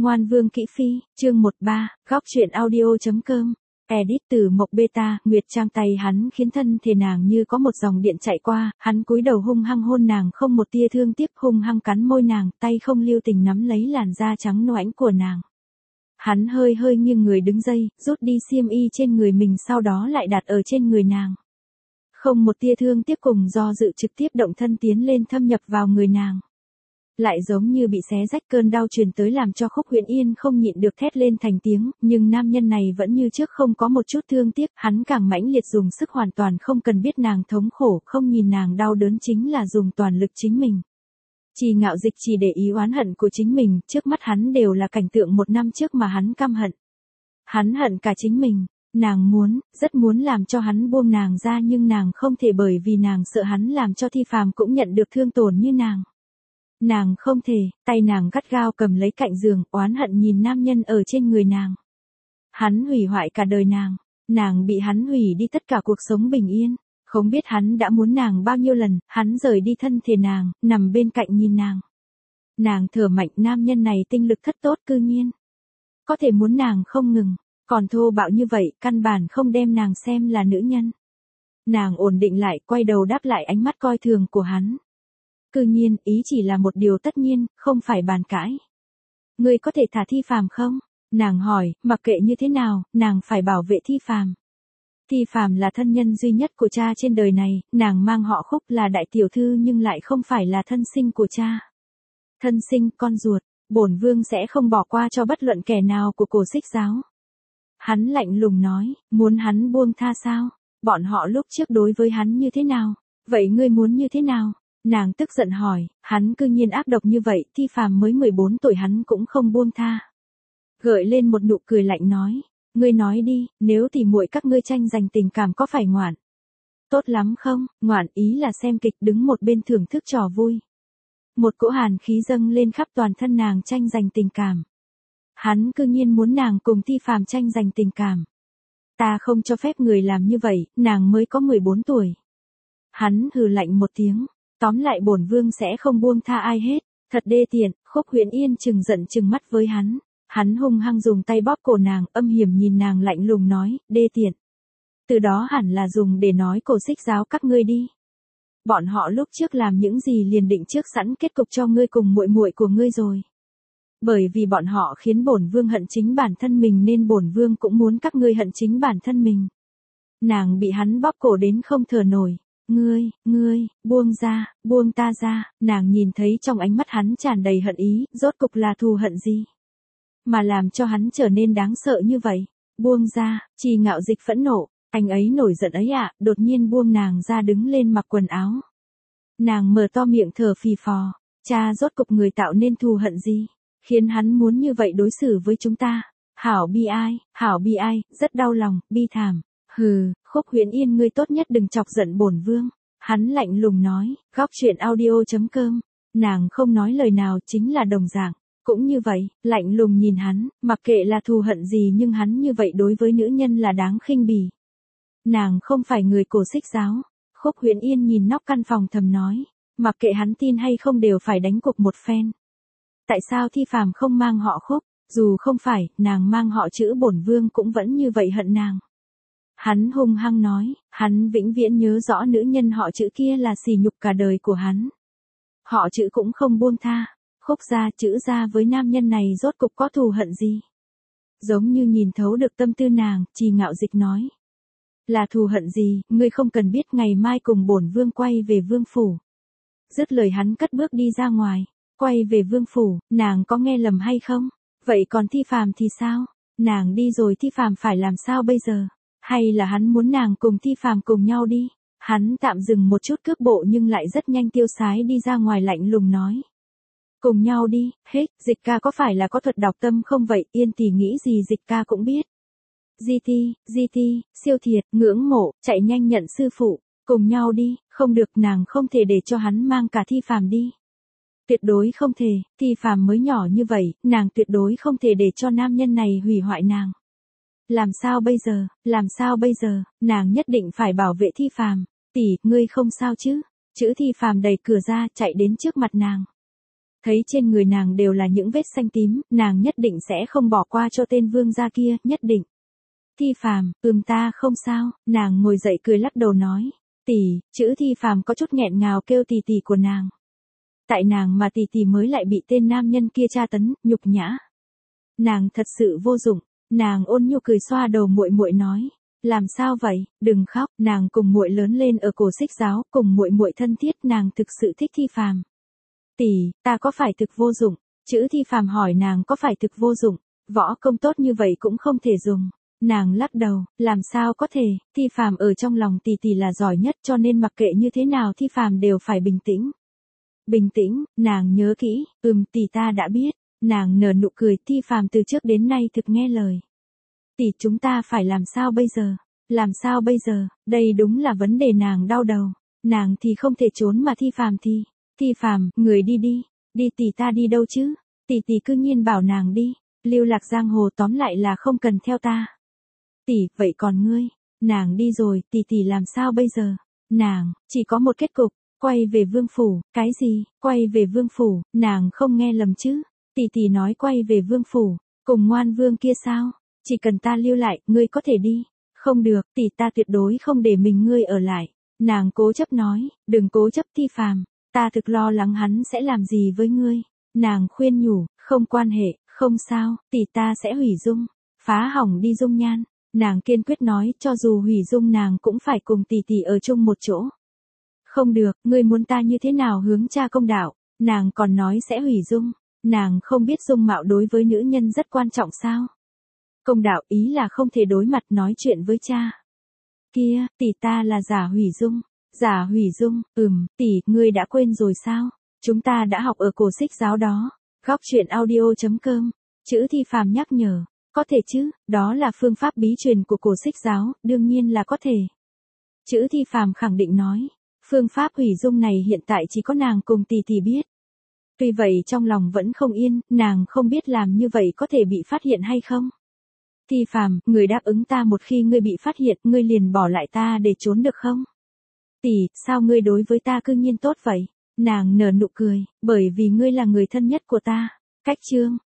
Ngoan Vương Kỹ Phi, chương 13, góc truyện audio.com. Edit từ Mộc Beta, Nguyệt Trang tay hắn khiến thân thể nàng như có một dòng điện chạy qua, hắn cúi đầu hung hăng hôn nàng không một tia thương tiếc, hung hăng cắn môi nàng, tay không lưu tình nắm lấy làn da trắng nõn của nàng. Hắn hơi hơi nghiêng người đứng dậy, rút đi xiêm y trên người mình sau đó lại đặt ở trên người nàng. Không một tia thương tiếc cùng do dự trực tiếp động thân tiến lên thâm nhập vào người nàng. Lại giống như bị xé rách, cơn đau truyền tới làm cho Khúc Huyền Yên không nhịn được thét lên thành tiếng, nhưng nam nhân này vẫn như trước không có một chút thương tiếc, hắn càng mãnh liệt dùng sức hoàn toàn không cần biết nàng thống khổ, không nhìn nàng đau đớn chính là dùng toàn lực chính mình. Chỉ Ngạo Dịch chỉ để ý oán hận của chính mình, trước mắt hắn đều là cảnh tượng một năm trước mà hắn căm hận. Hắn hận cả chính mình, nàng rất muốn làm cho hắn buông nàng ra nhưng nàng không thể bởi vì nàng sợ hắn làm cho Thi Phàm cũng nhận được thương tổn như nàng. Nàng không thể, tay nàng gắt gao cầm lấy cạnh giường, oán hận nhìn nam nhân ở trên người nàng. Hắn hủy hoại cả đời nàng bị hắn hủy đi tất cả cuộc sống bình yên, không biết hắn đã muốn nàng bao nhiêu lần, hắn rời đi thân thể nàng, nằm bên cạnh nhìn nàng. Nàng thở mạnh, nam nhân này tinh lực thất tốt cư nhiên. Có thể muốn nàng không ngừng, còn thô bạo như vậy, căn bản không đem nàng xem là nữ nhân. Nàng ổn định lại, quay đầu đáp lại ánh mắt coi thường của hắn. Cư nhiên, ý chỉ là một điều tất nhiên, không phải bàn cãi. Ngươi có thể thả Thi Phàm không? Nàng hỏi, mặc kệ như thế nào, nàng phải bảo vệ Thi Phàm. Thi Phàm là thân nhân duy nhất của cha trên đời này, nàng mang họ Khúc là đại tiểu thư nhưng lại không phải là thân sinh của cha. Thân sinh, con ruột, bổn vương sẽ không bỏ qua cho bất luận kẻ nào của Cổ Xích giáo. Hắn lạnh lùng nói, muốn hắn buông tha sao? Bọn họ lúc trước đối với hắn như thế nào? Vậy ngươi muốn như thế nào? Nàng tức giận hỏi, hắn cư nhiên ác độc như vậy, Thi Phàm mới 14 tuổi hắn cũng không buông tha. Gợi lên một nụ cười lạnh nói, ngươi nói đi, nếu tỉ muội các ngươi tranh giành tình cảm có phải ngoạn? Tốt lắm không? Ngoạn ý là xem kịch đứng một bên thưởng thức trò vui. Một cỗ hàn khí dâng lên khắp toàn thân nàng, tranh giành tình cảm. Hắn cư nhiên muốn nàng cùng Thi Phàm tranh giành tình cảm. Ta không cho phép người làm như vậy, nàng mới có 14 tuổi. Hắn hừ lạnh một tiếng. Tóm lại bổn vương sẽ không buông tha ai hết, thật đê tiện. Khúc Huyền Yên trừng giận trừng mắt với hắn. Hắn hung hăng dùng tay bóp cổ nàng, âm hiểm nhìn nàng lạnh lùng nói, đê tiện. Từ đó hẳn là dùng để nói Cổ Xích giáo các ngươi đi. Bọn họ lúc trước làm những gì liền định trước sẵn kết cục cho ngươi cùng muội muội của ngươi rồi. Bởi vì bọn họ khiến bổn vương hận chính bản thân mình nên bổn vương cũng muốn các ngươi hận chính bản thân mình. Nàng bị hắn bóp cổ đến không thở nổi. Ngươi, buông ta ra, nàng nhìn thấy trong ánh mắt hắn tràn đầy hận ý, rốt cục là thù hận gì? Mà làm cho hắn trở nên đáng sợ như vậy, buông ra, Chỉ Ngạo Dịch phẫn nộ, anh ấy nổi giận ấy ạ, đột nhiên buông nàng ra đứng lên mặc quần áo. Nàng mở to miệng thở phì phò, cha rốt cục người tạo nên thù hận gì, khiến hắn muốn như vậy đối xử với chúng ta, hảo bi ai, rất đau lòng, bi thảm. Hừ, Khúc Huyền Yên ngươi tốt nhất đừng chọc giận bổn vương. Hắn lạnh lùng nói, góc truyện audio.com. Nàng không nói lời nào chính là đồng dạng. Cũng như vậy, lạnh lùng nhìn hắn, mặc kệ là thù hận gì nhưng hắn như vậy đối với nữ nhân là đáng khinh bỉ. Nàng không phải người Cổ Xích giáo. Khúc Huyền Yên nhìn nóc căn phòng thầm nói, mặc kệ hắn tin hay không đều phải đánh cuộc một phen. Tại sao Thi Phàm không mang họ Khúc, dù không phải, nàng mang họ chữ bổn vương cũng vẫn như vậy hận nàng. Hắn hung hăng nói, hắn vĩnh viễn nhớ rõ nữ nhân họ chữ kia là sỉ nhục cả đời của hắn. Họ chữ cũng không buông tha, Khúc gia chữ gia với nam nhân này rốt cục có thù hận gì? Giống như nhìn thấu được tâm tư nàng, Chỉ Ngạo Dịch nói. Là thù hận gì, ngươi không cần biết, ngày mai cùng bổn vương quay về vương phủ. Dứt lời hắn cất bước đi ra ngoài, quay về vương phủ, nàng có nghe lầm hay không? Vậy còn Thi Phàm thì sao? Nàng đi rồi Thi Phàm phải làm sao bây giờ? Hay là hắn muốn nàng cùng Thi Phàm cùng nhau đi? Hắn tạm dừng một chút cước bộ nhưng lại rất nhanh tiêu sái đi ra ngoài lạnh lùng nói. Cùng nhau đi, hết, Dịch ca có phải là có thuật đọc tâm không vậy? Yên tỷ nghĩ gì Dịch ca cũng biết. GT, siêu thiệt, ngưỡng mộ, chạy nhanh nhận sư phụ, cùng nhau đi, không được, nàng không thể để cho hắn mang cả Thi Phàm đi. Tuyệt đối không thể, Thi Phàm mới nhỏ như vậy, nàng tuyệt đối không thể để cho nam nhân này hủy hoại nàng. Làm sao bây giờ, nàng nhất định phải bảo vệ Thi Phàm. Tỷ, ngươi không sao chứ? Chữ Thi Phàm đẩy cửa ra, chạy đến trước mặt nàng. Thấy trên người nàng đều là những vết xanh tím, nàng nhất định sẽ không bỏ qua cho tên vương gia kia, nhất định. Thi Phàm, ta không sao, nàng ngồi dậy cười lắc đầu nói. Tỷ, chữ Thi Phàm có chút nghẹn ngào kêu tỷ tỷ của nàng. Tại nàng mà tỷ tỷ mới lại bị tên nam nhân kia tra tấn, nhục nhã. Nàng thật sự vô dụng, nàng ôn nhu cười xoa đầu muội muội nói. Làm sao vậy, đừng khóc, nàng cùng muội lớn lên ở cổ Xích giáo, cùng muội muội thân thiết, nàng thực sự thích Thi Phàm. Tỷ, ta có phải thực vô dụng? Chữ Thi Phàm hỏi nàng có phải thực vô dụng, võ công tốt như vậy cũng không thể dùng. Nàng lắc đầu, làm sao có thể, Thi Phàm ở trong lòng tỷ tỷ là giỏi nhất cho nên mặc kệ như thế nào Thi Phàm đều phải bình tĩnh. Bình tĩnh, nàng nhớ kỹ, tỷ ta đã biết, nàng nở nụ cười, Thi Phàm từ trước đến nay thực nghe lời. Tỷ chúng ta phải làm sao bây giờ? Làm sao bây giờ? Đây đúng là vấn đề nàng đau đầu. Nàng thì không thể trốn mà Thi Phàm thì. Thi Phàm, người đi đi. Đi tỷ ta đi đâu chứ? Tỷ tỷ cư nhiên bảo nàng đi. Lưu lạc giang hồ tóm lại là không cần theo ta. Tỷ, vậy còn ngươi? Nàng đi rồi, tỷ tỷ làm sao bây giờ? Nàng, chỉ có một kết cục, quay về vương phủ. Cái gì? Quay về vương phủ, nàng không nghe lầm chứ? Tỷ tỷ nói quay về vương phủ, cùng ngoan vương kia sao? Chỉ cần ta lưu lại, ngươi có thể đi. Không được, tỷ ta tuyệt đối không để mình ngươi ở lại. Nàng cố chấp nói, đừng cố chấp Thi Phàm, ta thực lo lắng hắn sẽ làm gì với ngươi. Nàng khuyên nhủ, không quan hệ, không sao, tỷ ta sẽ hủy dung, phá hỏng đi dung nhan. Nàng kiên quyết nói, cho dù hủy dung nàng cũng phải cùng tỷ tỷ ở chung một chỗ. Không được, ngươi muốn ta như thế nào hướng cha công đạo, nàng còn nói sẽ hủy dung. Nàng không biết dung mạo đối với nữ nhân rất quan trọng sao. Công đạo ý là không thể đối mặt nói chuyện với cha. Kia, tỷ ta là giả hủy dung. Giả hủy dung, tỷ, ngươi đã quên rồi sao? Chúng ta đã học ở cổ Xích giáo đó. Góc truyện audio.com. Chữ Thi Phàm nhắc nhở. Có thể chứ, đó là phương pháp bí truyền của cổ Xích giáo, đương nhiên là có thể. Chữ Thi Phàm khẳng định nói. Phương pháp hủy dung này hiện tại chỉ có nàng cùng tỷ tỷ biết. Tuy vậy trong lòng vẫn không yên, nàng không biết làm như vậy có thể bị phát hiện hay không. Thi Phàm, người đáp ứng ta một khi ngươi bị phát hiện, ngươi liền bỏ lại ta để trốn được không? Tỷ, sao ngươi đối với ta cư nhiên tốt vậy? Nàng nở nụ cười, bởi vì ngươi là người thân nhất của ta. Cách chương